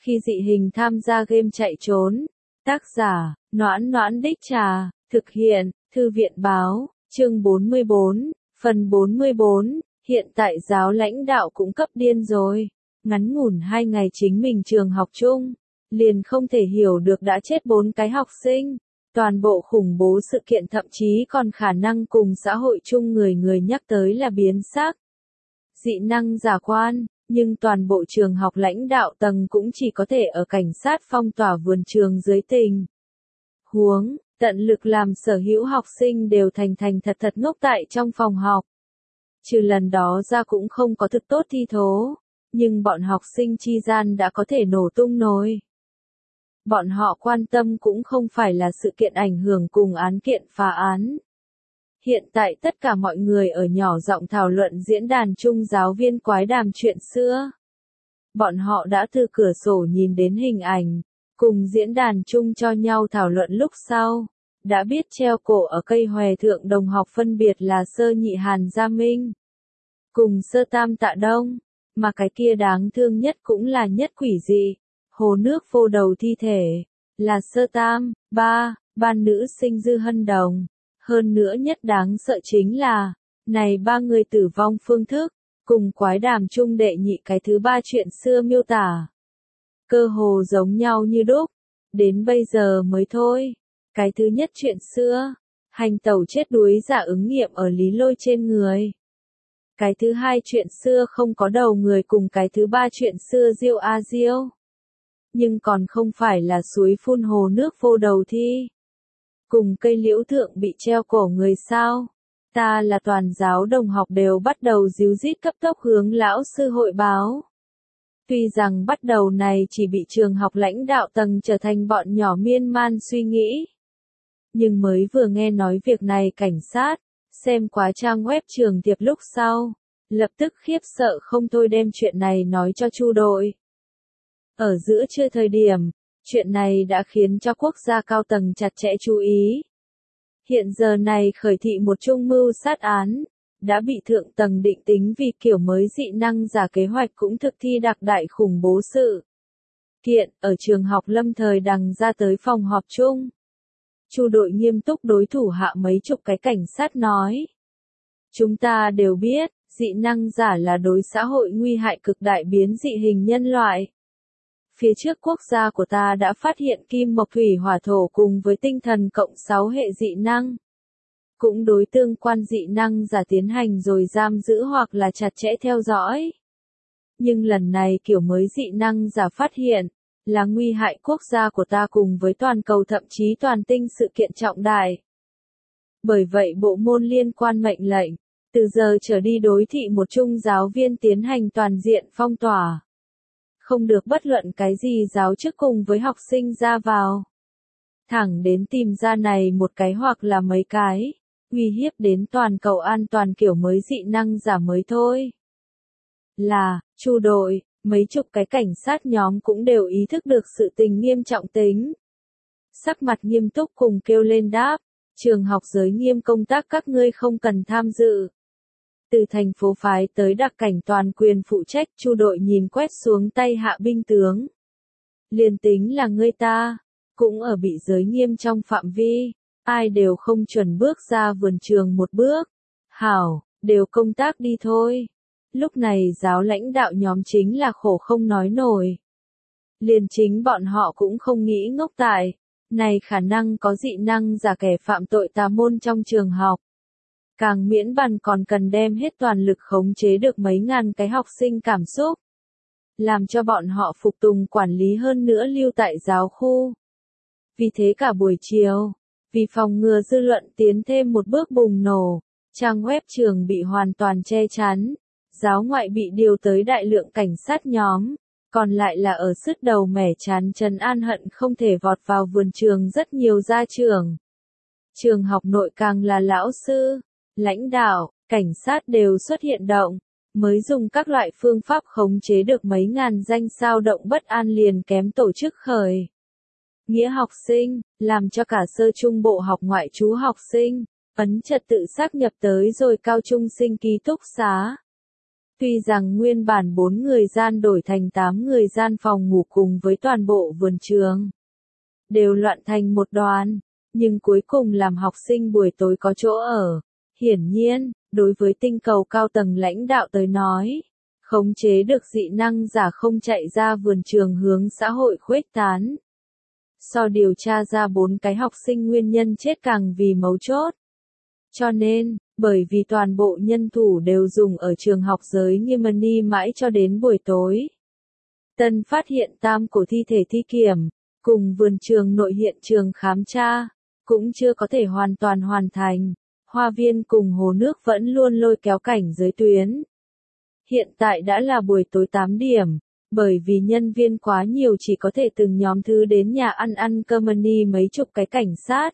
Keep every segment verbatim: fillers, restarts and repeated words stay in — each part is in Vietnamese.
Khi dị hình tham gia game chạy trốn. Tác giả, Noãn Noãn Đích Trà, thực hiện, Thư viện Báo, chương bốn mươi bốn, phần bốn mươi bốn, hiện tại giáo lãnh đạo cũng cấp điên rồi. Ngắn ngủn hai ngày chính mình trường học chung, liền không thể hiểu được đã chết bốn cái học sinh. Toàn bộ khủng bố sự kiện thậm chí còn khả năng cùng xã hội chung người người nhắc tới là biến sắc. Dị năng giả quan, nhưng toàn bộ trường học lãnh đạo tầng cũng chỉ có thể ở cảnh sát phong tỏa vườn trường dưới tình huống, tận lực làm sở hữu học sinh đều thành thành thật thật ngốc tại trong phòng học. Trừ lần đó ra cũng không có thực tốt thi thố, nhưng bọn học sinh chi gian đã có thể nổ tung nồi. Bọn họ quan tâm cũng không phải là sự kiện ảnh hưởng cùng án kiện phá án. Hiện tại tất cả mọi người ở nhỏ giọng thảo luận diễn đàn chung giáo viên quái đàm chuyện xưa. Bọn họ đã từ cửa sổ nhìn đến hình ảnh, cùng diễn đàn chung cho nhau thảo luận lúc sau. Đã biết treo cổ ở cây hòe thượng đồng học phân biệt là sơ nhị Hàn Gia Minh, cùng sơ tam Tạ Đông, mà cái kia đáng thương nhất cũng là nhất quỷ dị. Hồ nước phô đầu thi thể, là sơ tam, ba, ban nữ sinh Dư Hân Đồng. Hơn nữa nhất đáng sợ chính là, này ba người tử vong phương thức, cùng quái đàm chung đệ nhị cái thứ ba chuyện xưa miêu tả. Cơ hồ giống nhau như đúc, đến bây giờ mới thôi. Cái thứ nhất chuyện xưa, hành tẩu chết đuối giả ứng nghiệm ở Lý Lôi trên người. Cái thứ hai chuyện xưa không có đầu người cùng cái thứ ba chuyện xưa Diêu A Diêu. Nhưng còn không phải là suối phun hồ nước vô đầu thi. Cùng cây liễu thượng bị treo cổ người sao. Ta là toàn giáo đồng học đều bắt đầu díu dít cấp tốc hướng lão sư hội báo. Tuy rằng bắt đầu này chỉ bị trường học lãnh đạo tầng trở thành bọn nhỏ miên man suy nghĩ. Nhưng mới vừa nghe nói việc này cảnh sát, xem quá trang web trường tiệp lúc sau, lập tức khiếp sợ không thôi đem chuyện này nói cho Chu đội. Ở giữa trưa thời điểm, chuyện này đã khiến cho quốc gia cao tầng chặt chẽ chú ý. Hiện giờ này khởi thị một trung mưu sát án, đã bị thượng tầng định tính vì kiểu mới dị năng giả kế hoạch cũng thực thi đặc đại khủng bố sự kiện ở trường học lâm thời đằng ra tới phòng họp chung. Chu đội nghiêm túc đối thủ hạ mấy chục cái cảnh sát nói. Chúng ta đều biết, dị năng giả là đối xã hội nguy hại cực đại biến dị hình nhân loại. Phía trước quốc gia của ta đã phát hiện kim mộc thủy hỏa thổ cùng với tinh thần cộng sáu hệ dị năng. Cũng đối tương quan dị năng giả tiến hành rồi giam giữ hoặc là chặt chẽ theo dõi. Nhưng lần này kiểu mới dị năng giả phát hiện, là nguy hại quốc gia của ta cùng với toàn cầu thậm chí toàn tinh sự kiện trọng đại. Bởi vậy bộ môn liên quan mệnh lệnh, từ giờ trở đi đối thị một trung giáo viên tiến hành toàn diện phong tỏa. Không được bất luận cái gì giáo chức cùng với học sinh ra vào. Thẳng đến tìm ra này một cái hoặc là mấy cái, uy hiếp đến toàn cầu an toàn kiểu mới dị năng giả mới thôi. Là, Chu đội, mấy chục cái cảnh sát nhóm cũng đều ý thức được sự tình nghiêm trọng tính. Sắc mặt nghiêm túc cùng kêu lên đáp, trường học giới nghiêm công tác các ngươi không cần tham dự. Từ thành phố phái tới đặc cảnh toàn quyền phụ trách, Chu đội nhìn quét xuống tay hạ binh tướng. Liền tính là ngươi ta, cũng ở bị giới nghiêm trong phạm vi, ai đều không chuẩn bước ra vườn trường một bước. Hảo, đều công tác đi thôi. Lúc này giáo lãnh đạo nhóm chính là khổ không nói nổi. Liền chính bọn họ cũng không nghĩ ngốc tại, này khả năng có dị năng giả kẻ phạm tội tà môn trong trường học. Càng miễn bàn còn cần đem hết toàn lực khống chế được mấy ngàn cái học sinh cảm xúc. Làm cho bọn họ phục tùng quản lý hơn nữa lưu tại giáo khu. Vì thế cả buổi chiều, vì phòng ngừa dư luận tiến thêm một bước bùng nổ, trang web trường bị hoàn toàn che chắn. Giáo ngoại bị điều tới đại lượng cảnh sát nhóm, còn lại là ở sứt đầu mẻ chán trần an hận không thể vọt vào vườn trường rất nhiều gia trưởng. Trường học nội càng là lão sư, lãnh đạo, cảnh sát đều xuất hiện động, mới dùng các loại phương pháp khống chế được mấy ngàn danh sao động bất an liền kém tổ chức khởi. Nghĩa học sinh, làm cho cả sơ trung bộ học ngoại trú học sinh, ấn trật tự xác nhập tới rồi cao trung sinh ký túc xá. Tuy rằng nguyên bản bốn người gian đổi thành tám người gian phòng ngủ cùng với toàn bộ vườn trường đều loạn thành một đoàn, nhưng cuối cùng làm học sinh buổi tối có chỗ ở. Hiển nhiên, đối với tinh cầu cao tầng lãnh đạo tới nói, khống chế được dị năng giả không chạy ra vườn trường hướng xã hội khuếch tán. So điều tra ra bốn cái học sinh nguyên nhân chết càng vì mấu chốt. Cho nên, bởi vì toàn bộ nhân thủ đều dùng ở trường học giới Gemini mãi cho đến buổi tối. Tân phát hiện tam cổ thi thể thi kiểm, cùng vườn trường nội hiện trường khám tra, cũng chưa có thể hoàn toàn hoàn thành. Hoa viên cùng hồ nước vẫn luôn lôi kéo cảnh giới tuyến. Hiện tại đã là buổi tối tám điểm, bởi vì nhân viên quá nhiều chỉ có thể từng nhóm thứ đến nhà ăn ăn cơm mani mấy chục cái cảnh sát.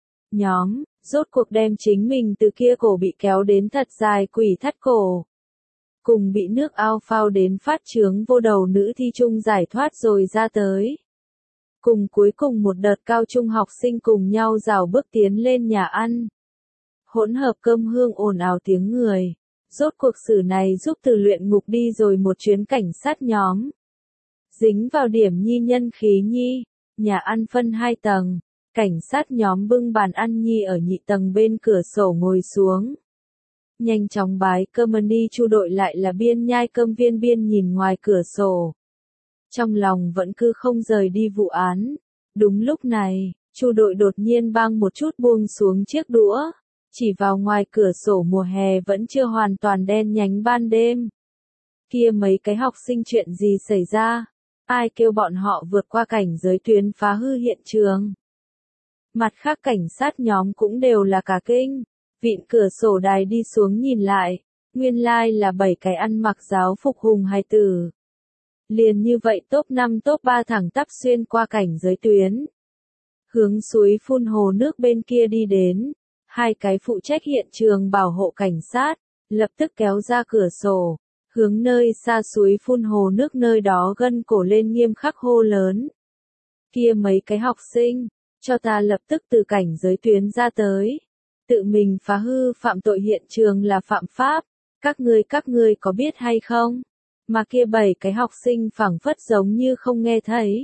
Nhóm, rốt cuộc đem chính mình từ kia cổ bị kéo đến thật dài quỷ thắt cổ. Cùng bị nước ao phao đến phát chướng vô đầu nữ thi chung giải thoát rồi ra tới. Cùng cuối cùng một đợt cao trung học sinh cùng nhau rào bước tiến lên nhà ăn. Hỗn hợp cơm hương ồn ào tiếng người. Rốt cuộc sử này giúp từ luyện ngục đi rồi một chuyến cảnh sát nhóm. Dính vào điểm nhi nhân khí nhi, nhà ăn phân hai tầng, cảnh sát nhóm bưng bàn ăn nhi ở nhị tầng bên cửa sổ ngồi xuống. Nhanh chóng bái cơm đi chu đội lại là biên nhai cơm viên biên nhìn ngoài cửa sổ. Trong lòng vẫn cứ không rời đi vụ án. Đúng lúc này, chu đội đột nhiên bang một chút buông xuống chiếc đũa. Chỉ vào ngoài cửa sổ mùa hè vẫn chưa hoàn toàn đen nhánh ban đêm. Kia mấy cái học sinh chuyện gì xảy ra? Ai kêu bọn họ vượt qua cảnh giới tuyến phá hư hiện trường? Mặt khác cảnh sát nhóm cũng đều là cả kinh. Vịn cửa sổ đài đi xuống nhìn lại. Nguyên lai là bảy cái ăn mặc giáo phục hùng hài tử. Liền như vậy top năm top ba thẳng tắp xuyên qua cảnh giới tuyến. Hướng suối phun hồ nước bên kia đi đến. Hai cái phụ trách hiện trường bảo hộ cảnh sát, lập tức kéo ra cửa sổ, hướng nơi xa suối phun hồ nước nơi đó gân cổ lên nghiêm khắc hô lớn. Kia mấy cái học sinh, cho ta lập tức từ cảnh giới tuyến ra tới. Tự mình phá hư phạm tội hiện trường là phạm pháp, các ngươi các ngươi có biết hay không? Mà kia bảy cái học sinh phảng phất giống như không nghe thấy.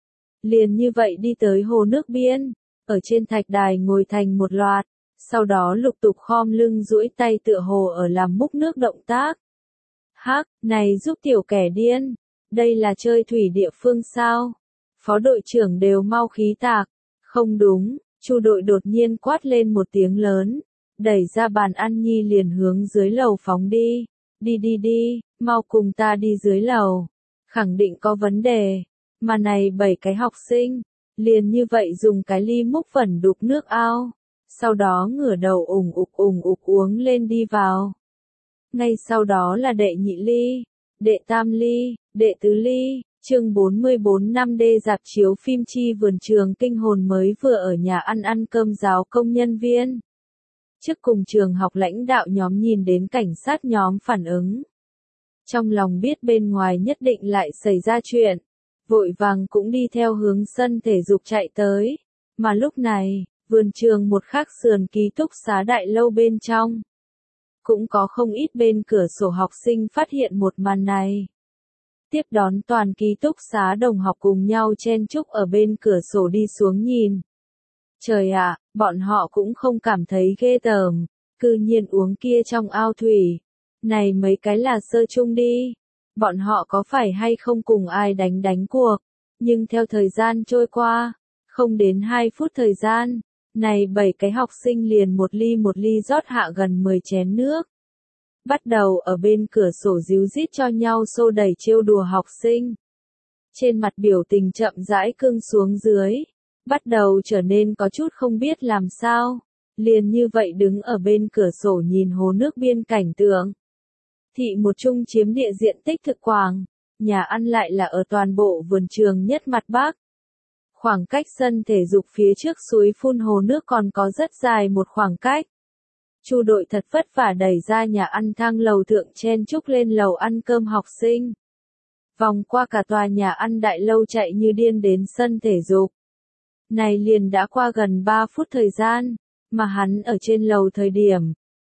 Liền như vậy đi tới hồ nước biên, ở trên thạch đài ngồi thành một loạt. Sau đó lục tục khom lưng duỗi tay tựa hồ ở làm múc nước động tác. Hắc, này giúp tiểu kẻ điên, đây là chơi thủy địa phương sao? Phó đội trưởng đều mau khí tạc. Không đúng, chu đội đột nhiên quát lên một tiếng lớn, đẩy ra bàn ăn nhi liền hướng dưới lầu phóng đi. Đi đi đi, mau cùng ta đi dưới lầu. Khẳng định có vấn đề. Mà này bảy cái học sinh, liền như vậy dùng cái ly múc vẩn đục nước ao. Sau đó ngửa đầu ủng ục ủng ục uống lên đi vào. Ngay sau đó là đệ nhị ly, đệ tam ly, đệ tứ ly, chương bốn mươi bốn năm đê dạp chiếu phim chi vườn trường kinh hồn mới vừa ở nhà ăn ăn cơm giáo công nhân viên. Trước cùng trường học lãnh đạo nhóm nhìn đến cảnh sát nhóm phản ứng. Trong lòng biết bên ngoài nhất định lại xảy ra chuyện, vội vàng cũng đi theo hướng sân thể dục chạy tới. Mà lúc này, vườn trường một khắc sườn ký túc xá đại lâu bên trong. Cũng có không ít bên cửa sổ học sinh phát hiện một màn này. Tiếp đón toàn ký túc xá đồng học cùng nhau chen chúc ở bên cửa sổ đi xuống nhìn. Trời ạ, bọn họ cũng không cảm thấy ghê tởm, cư nhiên uống kia trong ao thủy. Này mấy cái là sơ chung đi. Bọn họ có phải hay không cùng ai đánh đánh cuộc. Nhưng theo thời gian trôi qua, không đến hai phút thời gian. Này bảy cái học sinh liền một ly một ly rót hạ gần mười chén nước. Bắt đầu ở bên cửa sổ díu dít cho nhau xô đẩy trêu đùa học sinh. Trên mặt biểu tình chậm rãi cưng xuống dưới. Bắt đầu trở nên có chút không biết làm sao. Liền như vậy đứng ở bên cửa sổ nhìn hồ nước biên cảnh tượng. Thị một chung chiếm địa diện tích thực quảng. Nhà ăn lại là ở toàn bộ vườn trường nhất mặt bắc. Khoảng cách sân thể dục phía trước suối phun hồ nước còn có rất dài một khoảng cách. Chu đội thật vất vả đẩy ra nhà ăn thang lầu thượng chen chúc lên lầu ăn cơm học sinh. Vòng qua cả tòa nhà ăn đại lâu chạy như điên đến sân thể dục. Này liền đã qua gần ba phút thời gian, mà hắn ở trên lầu thời điểm,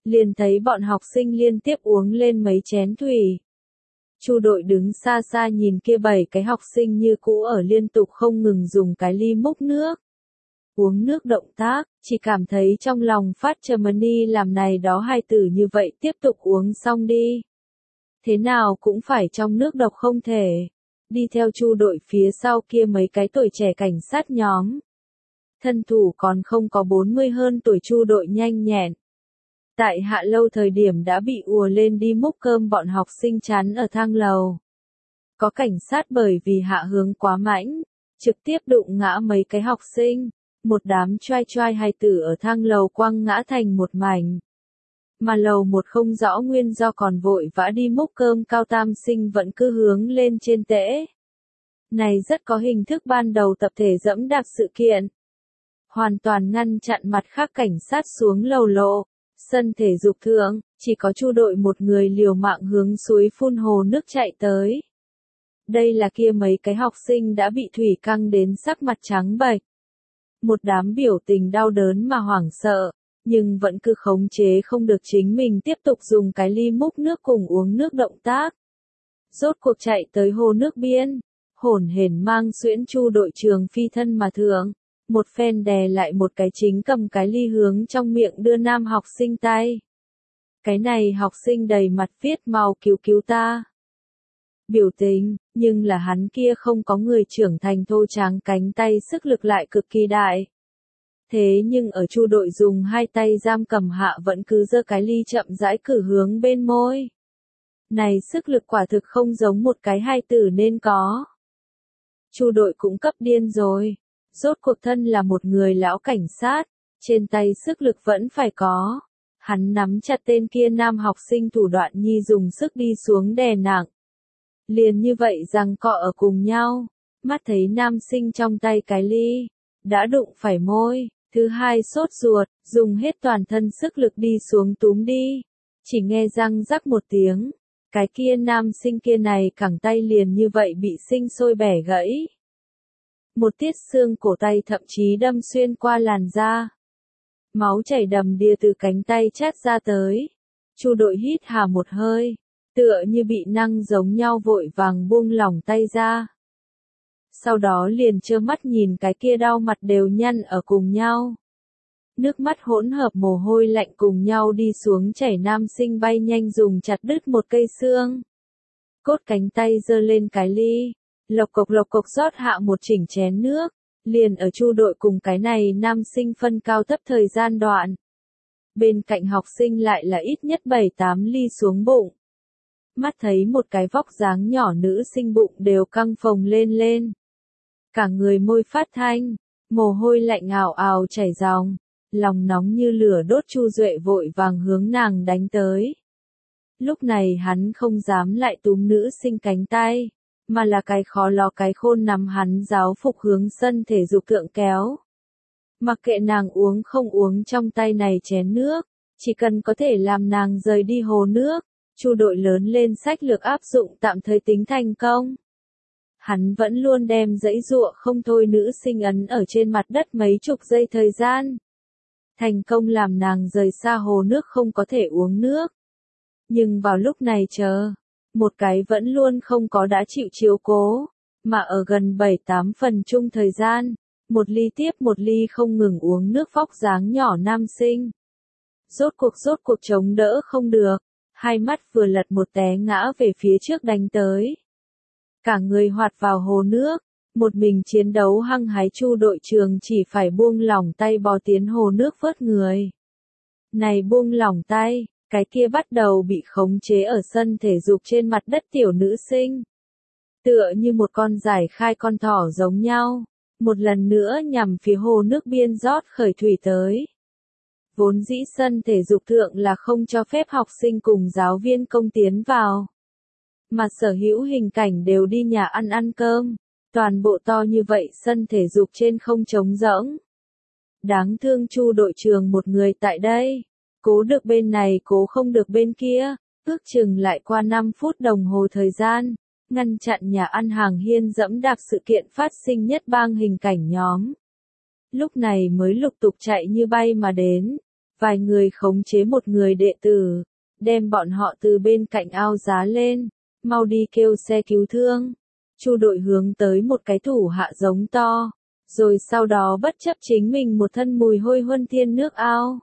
liền thấy bọn học sinh liên tiếp uống lên mấy chén thủy. Chu đội đứng xa xa nhìn kia bảy cái học sinh như cũ ở liên tục không ngừng dùng cái ly múc nước. Uống nước động tác, chỉ cảm thấy trong lòng phát Germany làm này đó hai tử như vậy tiếp tục uống xong đi. Thế nào cũng phải trong nước độc không thể. Đi theo Chu đội phía sau kia mấy cái tuổi trẻ cảnh sát nhóm. Thân thủ còn không có bốn mươi hơn tuổi Chu đội nhanh nhẹn. Tại hạ lâu thời điểm đã bị ùa lên đi múc cơm bọn học sinh chắn ở thang lầu. Có cảnh sát bởi vì hạ hướng quá mãnh, trực tiếp đụng ngã mấy cái học sinh, một đám choai choai hài tử ở thang lầu quăng ngã thành một mảnh. Mà lầu một không rõ nguyên do còn vội vã đi múc cơm cao tam sinh vẫn cứ hướng lên trên tễ. Này rất có hình thức ban đầu tập thể dẫm đạp sự kiện. Hoàn toàn ngăn chặn mặt khác cảnh sát xuống lầu lộ. Sân thể dục thượng, chỉ có Chu đội một người liều mạng hướng suối phun hồ nước chạy tới. Đây là kia mấy cái học sinh đã bị thủy căng đến sắc mặt trắng bệch. Một đám biểu tình đau đớn mà hoảng sợ, nhưng vẫn cứ khống chế không được chính mình tiếp tục dùng cái ly múc nước cùng uống nước động tác. Rốt cuộc chạy tới hồ nước biên, hổn hển mang xuyễn Chu đội trường phi thân mà thượng. Một phen đè lại một cái chính cầm cái ly hướng trong miệng đưa nam học sinh tay. Cái này học sinh đầy mặt viết mau cứu cứu ta. Biểu tình, nhưng là hắn kia không có người trưởng thành thô tráng cánh tay sức lực lại cực kỳ đại. Thế nhưng ở Chu đội dùng hai tay giam cầm hạ vẫn cứ giơ cái ly chậm rãi cử hướng bên môi. Này sức lực quả thực không giống một cái hai tử nên có. Chu đội cũng cấp điên rồi. Rốt cuộc thân là một người lão cảnh sát, trên tay sức lực vẫn phải có. Hắn nắm chặt tên kia nam học sinh thủ đoạn nhi dùng sức đi xuống đè nặng. Liền như vậy rằng cọ ở cùng nhau, mắt thấy nam sinh trong tay cái ly, đã đụng phải môi, thứ hai sốt ruột, dùng hết toàn thân sức lực đi xuống túm đi. Chỉ nghe răng rắc một tiếng, cái kia nam sinh kia này cẳng tay liền như vậy bị sinh sôi bẻ gãy. Một tiết xương cổ tay thậm chí đâm xuyên qua làn da. Máu chảy đầm đìa từ cánh tay chát ra tới. Chu đội hít hà một hơi, tựa như bị năng giống nhau vội vàng buông lỏng tay ra. Sau đó liền trơ mắt nhìn cái kia đau mặt đều nhăn ở cùng nhau. Nước mắt hỗn hợp mồ hôi lạnh cùng nhau đi xuống chảy nam sinh bay nhanh dùng chặt đứt một cây xương. Cốt cánh tay giơ lên cái ly. Lộc cộc lộc cộc rót hạ một chỉnh chén nước, liền ở Chu đội cùng cái này nam sinh phân cao thấp thời gian đoạn. Bên cạnh học sinh lại là ít nhất bảy tám ly xuống bụng. Mắt thấy một cái vóc dáng nhỏ nữ sinh bụng đều căng phồng lên lên. Cả người môi phát thanh, mồ hôi lạnh ào ào chảy ròng, lòng nóng như lửa đốt Chu Duệ vội vàng hướng nàng đánh tới. Lúc này hắn không dám lại túm nữ sinh cánh tay. Mà là cái khó lò cái khôn nắm hắn giáo phục hướng sân thể dục thượng kéo. Mặc kệ nàng uống không uống trong tay này chén nước, chỉ cần có thể làm nàng rời đi hồ nước, Chu đội lớn lên sách lược áp dụng tạm thời tính thành công. Hắn vẫn luôn đem dãy dụa không thôi nữ sinh ấn ở trên mặt đất mấy chục giây thời gian. Thành công làm nàng rời xa hồ nước không có thể uống nước. Nhưng vào lúc này chờ. Một cái vẫn luôn không có đã chịu chiếu cố, mà ở gần bảy tám phần chung thời gian, một ly tiếp một ly không ngừng uống nước vóc dáng nhỏ nam sinh. Rốt cuộc rốt cuộc chống đỡ không được, hai mắt vừa lật một té ngã về phía trước đánh tới. Cả người hoạt vào hồ nước, một mình chiến đấu hăng hái Chu đội trường chỉ phải buông lỏng tay bò tiến hồ nước vớt người. Này buông lỏng tay. Cái kia bắt đầu bị khống chế ở sân thể dục trên mặt đất tiểu nữ sinh. Tựa như một con giải khai con thỏ giống nhau. Một lần nữa nhằm phía hồ nước biên rót khởi thủy tới. Vốn dĩ sân thể dục thượng là không cho phép học sinh cùng giáo viên công tiến vào. Mà sở hữu hình cảnh đều đi nhà ăn ăn cơm. Toàn bộ to như vậy sân thể dục trên không trống rỗng. Đáng thương Chu đội trường một người tại đây. Cố được bên này cố không được bên kia, ước chừng lại qua năm phút đồng hồ thời gian, ngăn chặn nhà ăn hàng hiên dẫm đạp sự kiện phát sinh nhất bang hình cảnh nhóm. Lúc này mới lục tục chạy như bay mà đến, Vài người khống chế một người đệ tử, đem bọn họ từ bên cạnh ao giá lên, mau đi kêu xe cứu thương. Chu đội hướng tới một cái thủ hạ giống to, rồi sau đó bất chấp chính mình một thân mùi hôi huân thiên nước ao.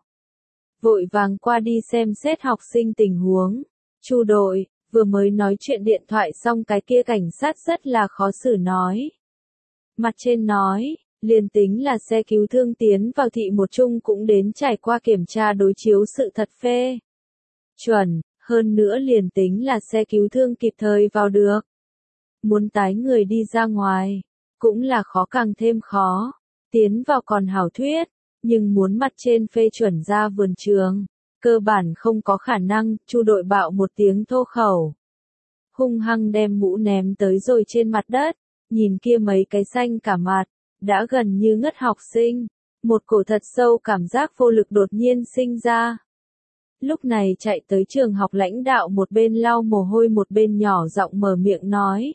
Vội vàng qua đi xem xét học sinh tình huống. Chu đội, vừa mới nói chuyện điện thoại xong cái kia cảnh sát rất là khó xử nói. Mặt trên nói, liền tính là xe cứu thương tiến vào thị một chung cũng đến trải qua kiểm tra đối chiếu sự thật phê. Chuẩn, hơn nữa liền tính là xe cứu thương kịp thời vào được. Muốn tái người đi ra ngoài, cũng là khó càng thêm khó. Tiến vào còn hảo thuyết, nhưng muốn mặt trên phê chuẩn ra vườn trường, cơ bản không có khả năng. Chu đội bạo một tiếng thô khẩu, hung hăng đem mũ ném tới rồi trên mặt đất, nhìn kia mấy cái xanh cả mặt, đã gần như ngất học sinh, một cổ thật sâu cảm giác vô lực đột nhiên sinh ra. Lúc này chạy tới trường học lãnh đạo một bên lau mồ hôi một bên nhỏ giọng mở miệng nói.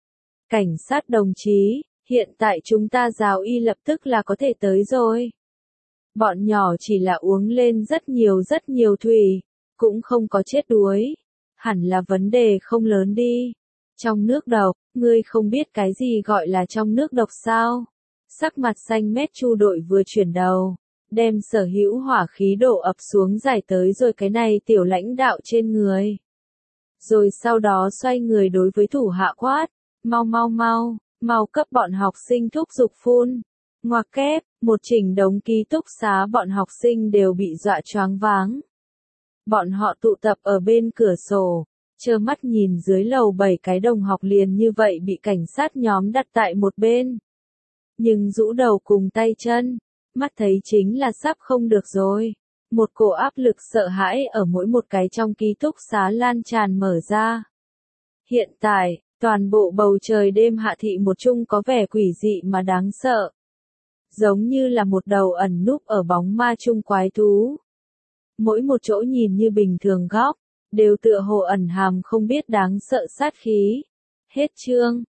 Cảnh sát đồng chí, hiện tại chúng ta giáo y lập tức là có thể tới rồi. Bọn nhỏ chỉ là uống lên rất nhiều rất nhiều thủy, cũng không có chết đuối. Hẳn là vấn đề không lớn đi. Trong nước độc, ngươi không biết cái gì gọi là trong nước độc sao? Sắc mặt xanh mét Chu đội vừa chuyển đầu, đem sở hữu hỏa khí đổ ập xuống giải tới rồi cái này tiểu lãnh đạo trên người. Rồi sau đó xoay người đối với thủ hạ quát, mau mau mau, mau cấp bọn học sinh thúc giục phun. Ngoặc kép, một chỉnh đống ký túc xá bọn học sinh đều bị dọa choáng váng. Bọn họ tụ tập ở bên cửa sổ, trơ mắt nhìn dưới lầu bảy cái đồng học liền như vậy bị cảnh sát nhóm đặt tại một bên. Nhưng rũ đầu cùng tay chân, mắt thấy chính là sắp không được rồi. Một cổ áp lực sợ hãi ở mỗi một cái trong ký túc xá lan tràn mở ra. Hiện tại, toàn bộ bầu trời đêm hạ thị một chung có vẻ quỷ dị mà đáng sợ. Giống như là một đầu ẩn núp ở bóng ma chung quái thú. Mỗi một chỗ nhìn như bình thường góc, đều tựa hồ ẩn hàm không biết đáng sợ sát khí. Hết chương.